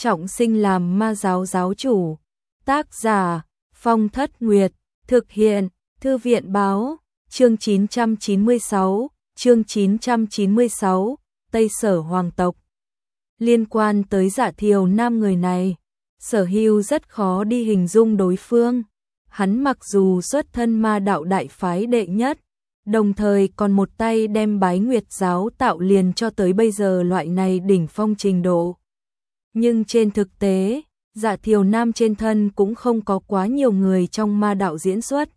trọng sinh làm ma giáo giáo chủ. Tác giả Phong Thất Nguyệt, thực hiện Thư viện báo, chương 996, Tây Sở Hoàng tộc. Liên quan tới Dạ Thiều Nam người này, Sở Hưu rất khó đi hình dung đối phương. Hắn mặc dù xuất thân ma đạo đại phái đệ nhất, đồng thời còn một tay đem Bái Nguyệt giáo tạo liền cho tới bây giờ loại này đỉnh phong trình độ. Nhưng trên thực tế, Dạ Thiều Nam trên thân cũng không có quá nhiều người trong ma đạo diễn xuất.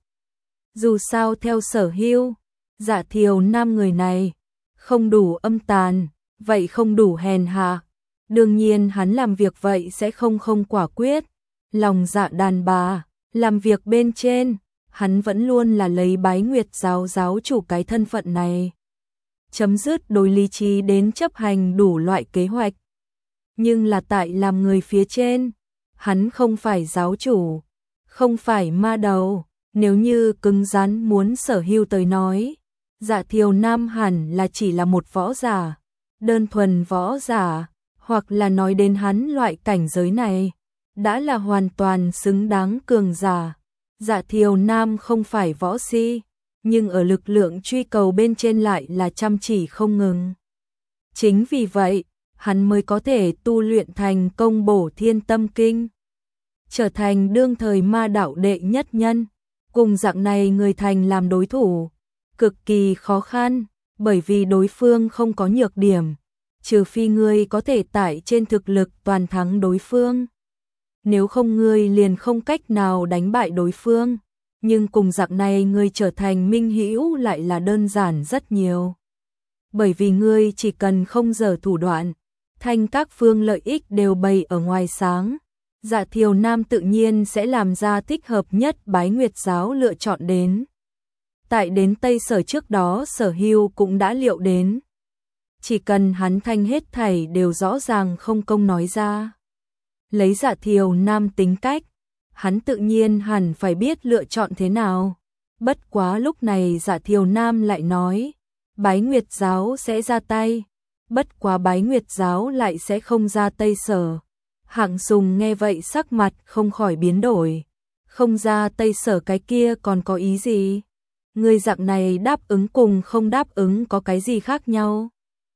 Dù sao theo Sở Hưu, Dạ Thiều Nam người này không đủ âm tàn, vậy không đủ hèn hạ. Đương nhiên hắn làm việc vậy sẽ không quả quyết, lòng dạ đàn bà, làm việc bên trên, hắn vẫn luôn là lấy Bái Nguyệt giáo giáo chủ cái thân phận này. Chấm dứt đối lý trí đến chấp hành đủ loại kế hoạch. Nhưng là tại làm người phía trên, hắn không phải giáo chủ, không phải ma đầu, nếu như cứng rắn muốn Sở Hưu tới nói, Dạ Thiều Nam hẳn là chỉ là một võ giả, đơn thuần võ giả, hoặc là nói đến hắn loại cảnh giới này, đã là hoàn toàn xứng đáng cường giả. Dạ Thiều Nam không phải võ si, nhưng ở lực lượng truy cầu bên trên lại là chăm chỉ không ngừng. Chính vì vậy, hắn mới có thể tu luyện thành công Bổ Thiên Tâm Kinh, trở thành đương thời ma đạo đệ nhất nhân. Cùng dạng này người thành làm đối thủ, cực kỳ khó khăn, bởi vì đối phương không có nhược điểm, trừ phi ngươi có thể tại trên thực lực toàn thắng đối phương. Nếu không ngươi liền không cách nào đánh bại đối phương, nhưng cùng dạng này ngươi trở thành minh hữu lại là đơn giản rất nhiều. Bởi vì ngươi chỉ cần không giở thủ đoạn, thành các phương lợi ích đều bày ở ngoài sáng. Dạ Thiều Nam tự nhiên sẽ làm ra thích hợp nhất Bái Nguyệt giáo lựa chọn đến. Tại đến Tây Sở trước đó Sở Hưu cũng đã liệu đến. Chỉ cần hắn thanh hết thảy đều rõ ràng không công nói ra. Lấy Dạ Thiều Nam tính cách, hắn tự nhiên hẳn phải biết lựa chọn thế nào. Bất quá lúc này Dạ Thiều Nam lại nói, Bái Nguyệt giáo sẽ ra tay. Bất quá Bái Nguyệt giáo lại sẽ không ra Tây Sở. Hạng Sùng nghe vậy sắc mặt không khỏi biến đổi. Không ra Tây Sở cái kia còn có ý gì? Người dạng này đáp ứng cùng không đáp ứng có cái gì khác nhau?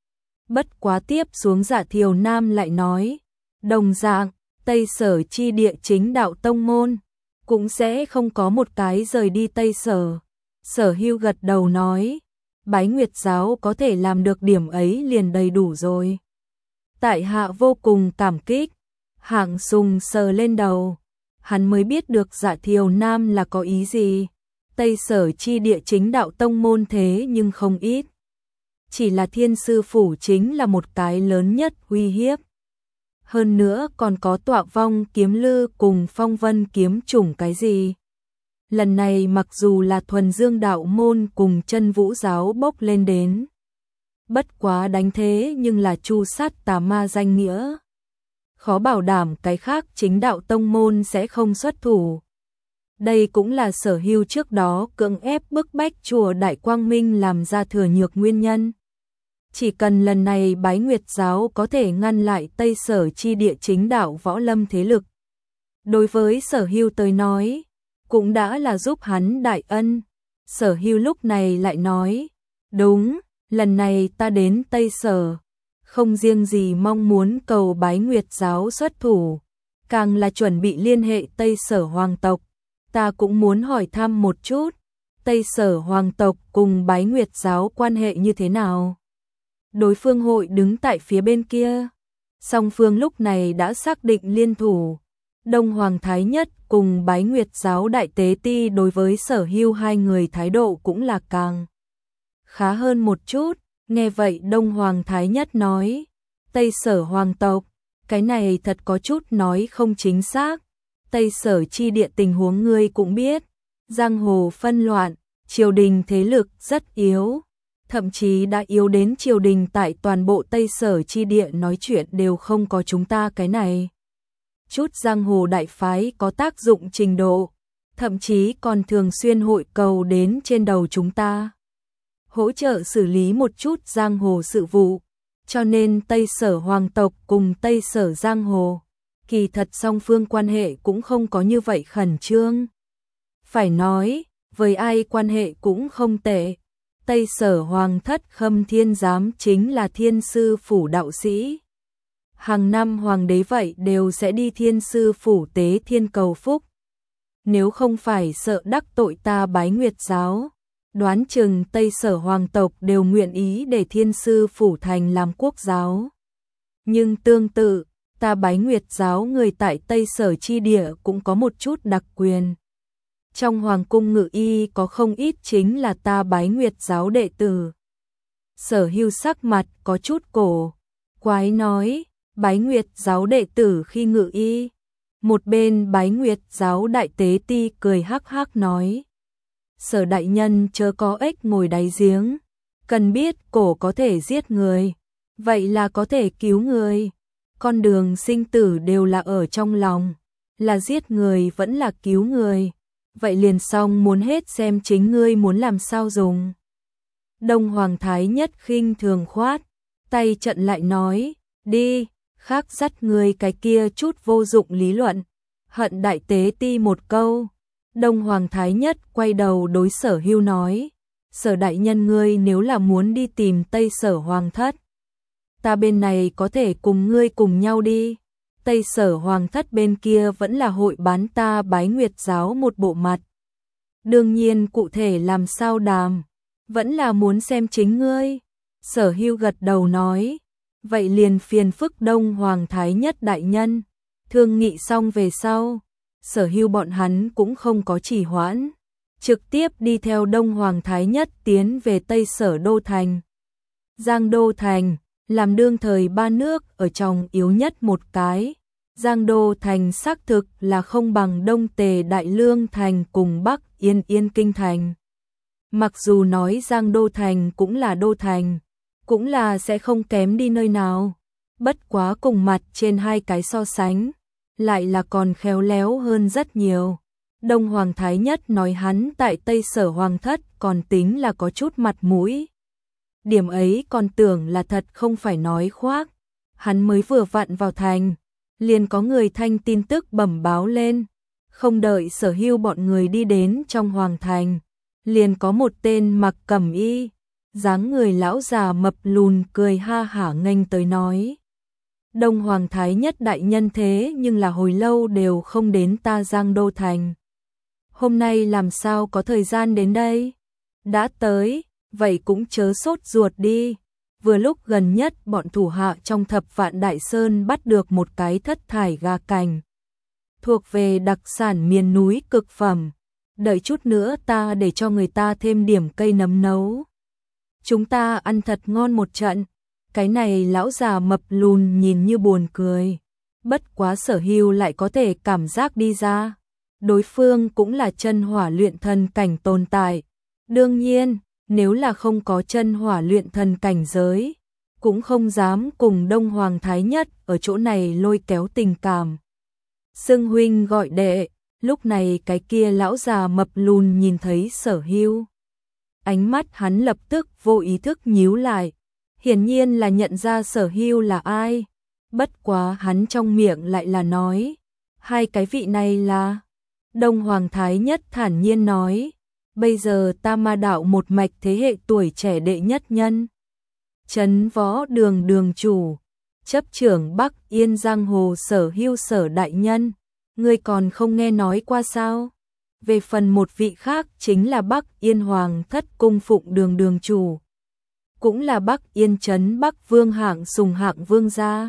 Bất quá tiếp xuống Dạ Thiều Nam lại nói, đồng dạng, Tây Sở chi địa chính đạo tông môn, cũng sẽ không có một cái rời đi Tây Sở. Sở Hưu gật đầu nói, Bái Nguyệt giáo có thể làm được điểm ấy liền đầy đủ rồi. Tại hạ vô cùng cảm kích. Hạng Sùng sờ lên đầu, hắn mới biết được Dạ Thiều Nam là có ý gì. Tây Sở chi địa chính đạo tông môn thế nhưng không ít. Chỉ là Thiên Sư Phủ chính là một cái lớn nhất uy hiếp. Hơn nữa còn có Tọa Vong kiếm lư cùng Phong Vân kiếm chủng cái gì. Lần này mặc dù là thuần dương đạo môn cùng Chân Vũ giáo bốc lên đến. Bất quá đánh thế nhưng là chu sát tà ma danh nghĩa. Khó bảo đảm cái khác chính đạo tông môn sẽ không xuất thủ. Đây cũng là Sở Hưu trước đó cưỡng ép bức bách chùa Đại Quang Minh làm ra thừa nhược nguyên nhân. Chỉ cần lần này Bái Nguyệt giáo có thể ngăn lại Tây Sở chi địa chính đạo võ lâm thế lực. Đối với Sở Hưu tới nói, cũng đã là giúp hắn đại ân. Sở Hưu lúc này lại nói, đúng, lần này ta đến Tây Sở. Không riêng gì mong muốn cầu Bái Nguyệt giáo xuất thủ, càng là chuẩn bị liên hệ Tây Sở hoàng tộc. Ta cũng muốn hỏi thăm một chút, Tây Sở hoàng tộc cùng Bái Nguyệt giáo quan hệ như thế nào? Đối phương hội đứng tại phía bên kia. Song phương lúc này đã xác định liên thủ. Đông Hoàng Thái Nhất cùng Bái Nguyệt giáo đại tế ti đối với Sở Hưu hai người thái độ cũng là càng khá hơn một chút. Nghe vậy Đông Hoàng Thái Nhất nói, Tây Sở hoàng tộc, cái này thật có chút nói không chính xác. Tây Sở chi địa tình huống ngươi cũng biết, giang hồ phân loạn, triều đình thế lực rất yếu, thậm chí đã yếu đến triều đình tại toàn bộ Tây Sở chi địa nói chuyện đều không có chúng ta cái này. Chút giang hồ đại phái có tác dụng trình độ, thậm chí còn thường xuyên hội cầu đến trên đầu chúng ta. Hỗ trợ xử lý một chút giang hồ sự vụ, cho nên Tây Sở hoàng tộc cùng Tây Sở giang hồ Kỳ thật song phương quan hệ cũng không có như vậy khẩn trương. Phải nói, với ai quan hệ cũng không tệ. Tây Sở Hoàng thất Khâm Thiên Giám chính là Thiên Sư Phủ đạo sĩ. Hàng năm hoàng đế vậy đều sẽ đi Thiên Sư Phủ tế thiên cầu phúc. Nếu không phải sợ đắc tội ta Bái Nguyệt giáo, đoán chừng Tây Sở hoàng tộc đều nguyện ý để Thiên Sư Phủ thành làm quốc giáo. Nhưng tương tự, ta Bái Nguyệt giáo người tại Tây Sở chi địa cũng có một chút đặc quyền. Trong hoàng cung ngự y có không ít chính là ta Bái Nguyệt giáo đệ tử. Sở Hưu sắc mặt có chút cổ quái nói, Bái Nguyệt giáo đệ tử khi ngự y. Một bên Bái Nguyệt giáo đại tế ti cười hắc hắc nói, Sở đại nhân chớ có ếch ngồi đáy giếng, cần biết cổ có thể giết người, vậy là có thể cứu người. Con đường sinh tử đều là ở trong lòng, là giết người vẫn là cứu người. Vậy liền xong muốn hết xem chính ngươi muốn làm sao dùng. Đông Hoàng Thái Nhất khinh thường khoát tay trận lại nói, đi, khác dắt ngươi cái kia chút vô dụng lý luận. Hận đại tế ti một câu. Đông Hoàng Thái Nhất quay đầu đối Sở Hưu nói, Sở đại nhân ngươi nếu là muốn đi tìm Tây Sở Hoàng thất, ta bên này có thể cùng ngươi cùng nhau đi. Tây Sở Hoàng thất bên kia vẫn là hội bán ta Bái Nguyệt giáo một bộ mặt. Đương nhiên cụ thể làm sao đàm, vẫn là muốn xem chính ngươi. Sở Hưu gật đầu nói, vậy liền phiền phức Đông Hoàng Thái Nhất đại nhân. Thương nghị xong về sau, Sở Hưu bọn hắn cũng không có trì hoãn, trực tiếp đi theo Đông Hoàng Thái Nhất tiến về Tây Sở Đô Thành. Giang Đô Thành, làm đương thời ba nước ở trong yếu nhất một cái. Giang Đô Thành xác thực là không bằng Đông Tề Đại Lương Thành cùng Bắc Yên Yên Kinh Thành. Mặc dù nói Giang Đô Thành cũng là Đô Thành, cũng là sẽ không kém đi nơi nào. Bất quá cùng mặt trên hai cái so sánh, lại là còn khéo léo hơn rất nhiều. Đông Hoàng Thái Nhất nói hắn tại Tây Sở Hoàng thất còn tính là có chút mặt mũi. Điểm ấy còn tưởng là thật không phải nói khoác. Hắn mới vừa vặn vào thành, liền có người thanh tin tức bẩm báo lên. Không đợi Sở Hưu bọn người đi đến trong hoàng thành, liền có một tên mặc cẩm y, dáng người lão già mập lùn cười ha hả nghênh tới nói, Đông Hoàng Thái Nhất đại nhân thế nhưng là hồi lâu đều không đến ta Giang Đô Thành. Hôm nay làm sao có thời gian đến đây? Đã tới, vậy cũng chớ sốt ruột đi. Vừa lúc gần nhất bọn thủ hạ trong Thập Vạn Đại Sơn bắt được một cái thất thải gà cành, thuộc về đặc sản miền núi cực phẩm. Đợi chút nữa ta để cho người ta thêm điểm cây nấm nấu. Chúng ta ăn thật ngon một trận. Cái này lão già mập lùn nhìn như buồn cười. Bất quá Sở Hưu lại có thể cảm giác đi ra. Đối phương cũng là chân hỏa luyện thần cảnh tồn tại. Đương nhiên, nếu là không có chân hỏa luyện thần cảnh giới, cũng không dám cùng Đông Hoàng Thái Nhất ở chỗ này lôi kéo tình cảm. Xưng huynh gọi đệ, lúc này cái kia lão già mập lùn nhìn thấy Sở Hưu. Ánh mắt hắn lập tức vô ý thức nhíu lại, hiển nhiên là nhận ra Sở Hưu là ai. Bất quá hắn trong miệng lại là nói, hai cái vị này là... Đông Hoàng Thái Nhất thản nhiên nói, bây giờ ta Ma đạo một mạch thế hệ tuổi trẻ đệ nhất nhân. Trấn Võ Đường đường chủ, chấp trưởng Bắc Yên giang hồ Sở Hưu Sở đại nhân, ngươi còn không nghe nói qua sao? Về phần một vị khác chính là Bắc Yên Hoàng thất cung phụng đường đường chủ, cũng là Bắc Yên trấn Bắc Vương hạng sùng hạng vương gia.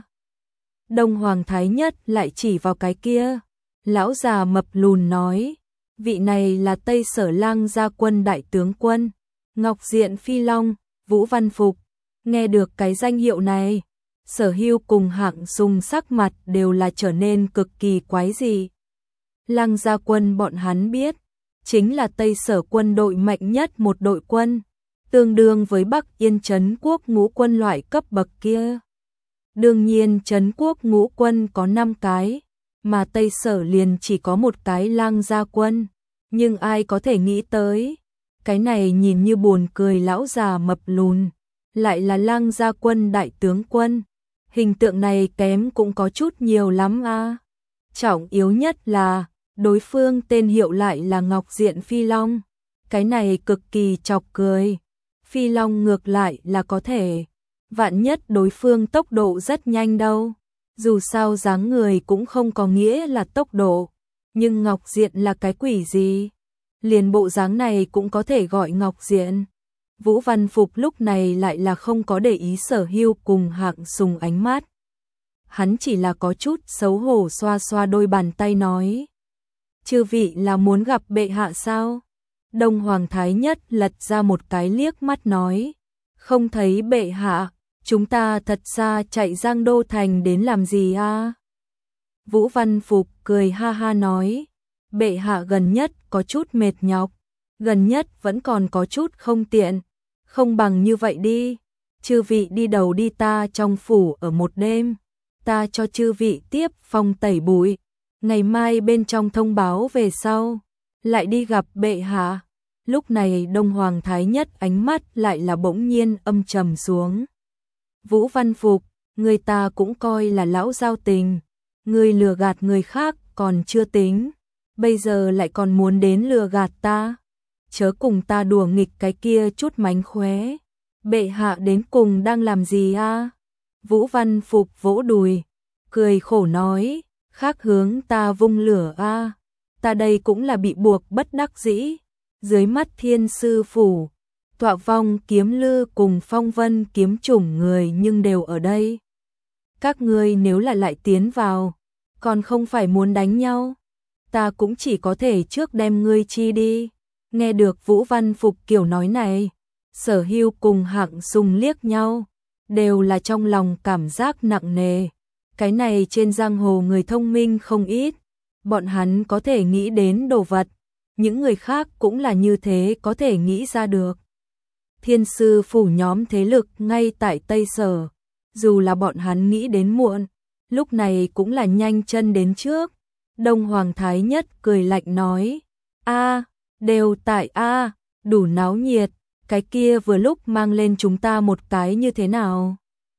Đông Hoàng Thái Nhất lại chỉ vào cái kia. Lão già mập lùn nói, vị này là Tây Sở Lang gia quân đại tướng quân, Ngọc Diện Phi Long, Vũ Văn Phục. Nghe được cái danh hiệu này, Sở Hưu cùng hạng sùng sắc mặt đều là trở nên cực kỳ quái dị. Lang gia quân bọn hắn biết, chính là Tây Sở quân đội mạnh nhất một đội quân, tương đương với Bắc Yên trấn quốc ngũ quân loại cấp bậc kia. Đương nhiên trấn quốc ngũ quân có 5 cái, mà Tây Sở liền chỉ có một cái Lang gia quân, nhưng ai có thể nghĩ tới, cái này nhìn như buồn cười lão già mập lùn, lại là Lang gia quân đại tướng quân. Hình tượng này kém cũng có chút nhiều lắm a. Trọng yếu nhất là, đối phương tên hiệu lại là Ngọc Diện Phi Long. Cái này cực kỳ chọc cười. Phi Long ngược lại là có thể. Vạn nhất đối phương tốc độ rất nhanh đâu. Dù sao dáng người cũng không có nghĩa là tốc độ. Nhưng Ngọc Diện là cái quỷ gì? Liền bộ dáng này cũng có thể gọi Ngọc Diện. Vũ Văn Phục lúc này lại là không có để ý Sở Hưu cùng Hạng Sùng ánh mắt. Hắn chỉ là có chút xấu hổ xoa xoa đôi bàn tay nói. Chư vị là muốn gặp bệ hạ sao? Đông Hoàng Thái Nhất lật ra một cái liếc mắt nói. Không thấy bệ hạ, chúng ta thật ra chạy Giang Đô Thành đến làm gì a? Vũ Văn Phục cười ha ha nói. Bệ hạ gần nhất có chút mệt nhọc, gần nhất vẫn còn có chút không tiện. Không bằng như vậy đi, chư vị đi đầu đi ta trong phủ ở một đêm. Ta cho chư vị tiếp phong tẩy bụi, ngày mai bên trong thông báo về sau, lại đi gặp bệ hạ. Lúc này Đông Hoàng Thái Nhất ánh mắt lại là bỗng nhiên âm trầm xuống. Vũ Văn Phục, người ta cũng coi là lão giao tình, người lừa gạt người khác còn chưa tính, bây giờ lại còn muốn đến lừa gạt ta. Chớ cùng ta đùa nghịch cái kia chút mánh khóe. Bệ hạ đến cùng đang làm gì a? Vũ Văn Phục vỗ đùi, cười khổ nói, khác hướng ta vung lửa a. Ta đây cũng là bị buộc bất đắc dĩ. Dưới mắt Thiên Sư Phủ, Tọa Vong Kiếm Lư cùng Phong Vân Kiếm Chủng người nhưng đều ở đây. Các ngươi nếu là lại tiến vào, còn không phải muốn đánh nhau, ta cũng chỉ có thể trước đem ngươi chi đi. Nghe được Vũ Văn Phục kiểu nói này, Sở Hưu cùng Hạng Sùng liếc nhau, đều là trong lòng cảm giác nặng nề. Cái này trên giang hồ người thông minh không ít, bọn hắn có thể nghĩ đến đồ vật, những người khác cũng là như thế có thể nghĩ ra được. Thiên Sư Phủ nhóm thế lực ngay tại Tây Sở, dù là bọn hắn nghĩ đến muộn, lúc này cũng là nhanh chân đến trước. Đông Hoàng Thái Nhất cười lạnh nói, a, đều tại a, đủ náo nhiệt, cái kia vừa lúc mang lên chúng ta một cái như thế nào?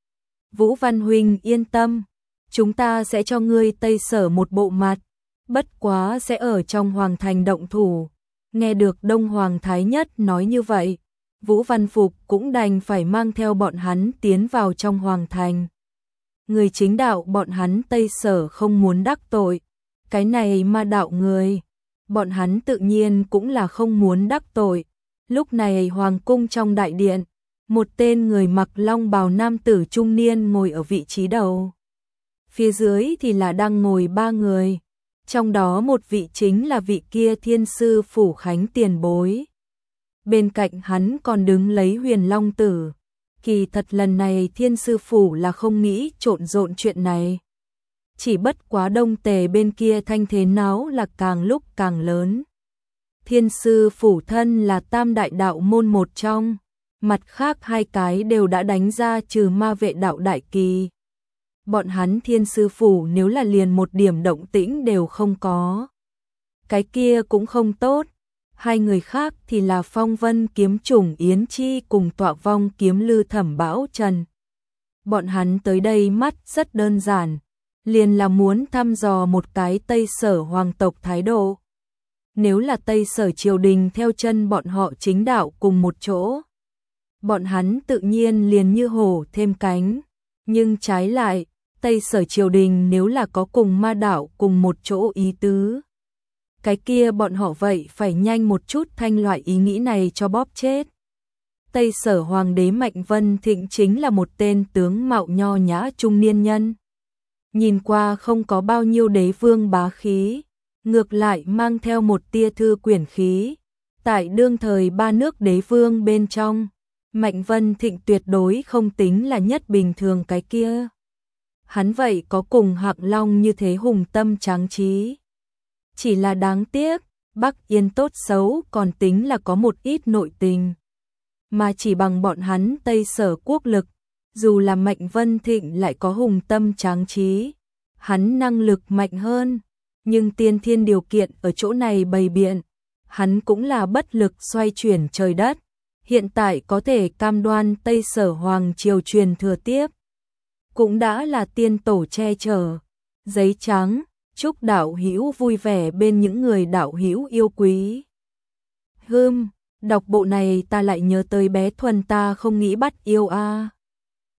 Vũ Văn Huynh yên tâm, chúng ta sẽ cho ngươi Tây Sở một bộ mặt, bất quá sẽ ở trong Hoàng Thành động thủ. Nghe được Đông Hoàng Thái Nhất nói như vậy, Vũ Văn Phục cũng đành phải mang theo bọn hắn tiến vào trong Hoàng Thành. Người chính đạo bọn hắn Tây Sở không muốn đắc tội, cái này ma đạo người, bọn hắn tự nhiên cũng là không muốn đắc tội. Lúc này Hoàng cung trong đại điện, một tên người mặc long bào nam tử trung niên ngồi ở vị trí đầu. Phía dưới thì là đang ngồi ba người, trong đó một vị chính là vị kia Thiên Sư Phủ Khánh tiền bối. Bên cạnh hắn còn đứng lấy Huyền Long Tử. Kỳ thật lần này Thiên Sư Phủ là không nghĩ trộn rộn chuyện này. Chỉ bất quá Đông Tề bên kia thanh thế náo là càng lúc càng lớn. Thiên Sư Phủ thân là tam đại đạo môn một trong, mặt khác hai cái đều đã đánh ra trừ ma vệ đạo đại kỳ. Bọn hắn Thiên Sư Phủ nếu là liền một điểm động tĩnh đều không có, cái kia cũng không tốt. Hai người khác thì là Phong Vân Kiếm Chủng Yến Chi cùng Tọa Vong Kiếm Lư Thẩm Bão Trần. Bọn hắn tới đây mắt rất đơn giản, liền là muốn thăm dò một cái Tây Sở hoàng tộc thái độ. Nếu là Tây Sở triều đình theo chân bọn họ chính đạo cùng một chỗ, bọn hắn tự nhiên liền như hổ thêm cánh. Nhưng trái lại, Tây Sở triều đình nếu là có cùng ma đạo cùng một chỗ ý tứ, cái kia bọn họ vậy phải nhanh một chút thanh loại ý nghĩ này cho bóp chết. Tây Sở Hoàng đế Mạnh Vân Thịnh chính là một tên tướng mạo nho nhã trung niên nhân. Nhìn qua không có bao nhiêu đế vương bá khí, ngược lại mang theo một tia thư quyển khí. Tại đương thời ba nước đế vương bên trong, Mạnh Vân Thịnh tuyệt đối không tính là nhất bình thường cái kia. Hắn vậy có cùng Hạng Long như thế hùng tâm tráng trí. Chỉ là đáng tiếc, Bắc Yên tốt xấu còn tính là có một ít nội tình. Mà chỉ bằng bọn hắn Tây Sở quốc lực, dù là Mạnh Vân Thịnh lại có hùng tâm tráng trí, hắn năng lực mạnh hơn, nhưng tiên thiên điều kiện ở chỗ này bày biện, hắn cũng là bất lực xoay chuyển trời đất. Hiện tại có thể cam đoan Tây Sở Hoàng triều truyền thừa tiếp, cũng đã là tiên tổ che chở. Giấy trắng, chúc đạo hữu vui vẻ bên những người đạo hữu yêu quý. Đọc bộ này ta lại nhớ tới bé Thuần, ta không nghĩ bắt yêu a.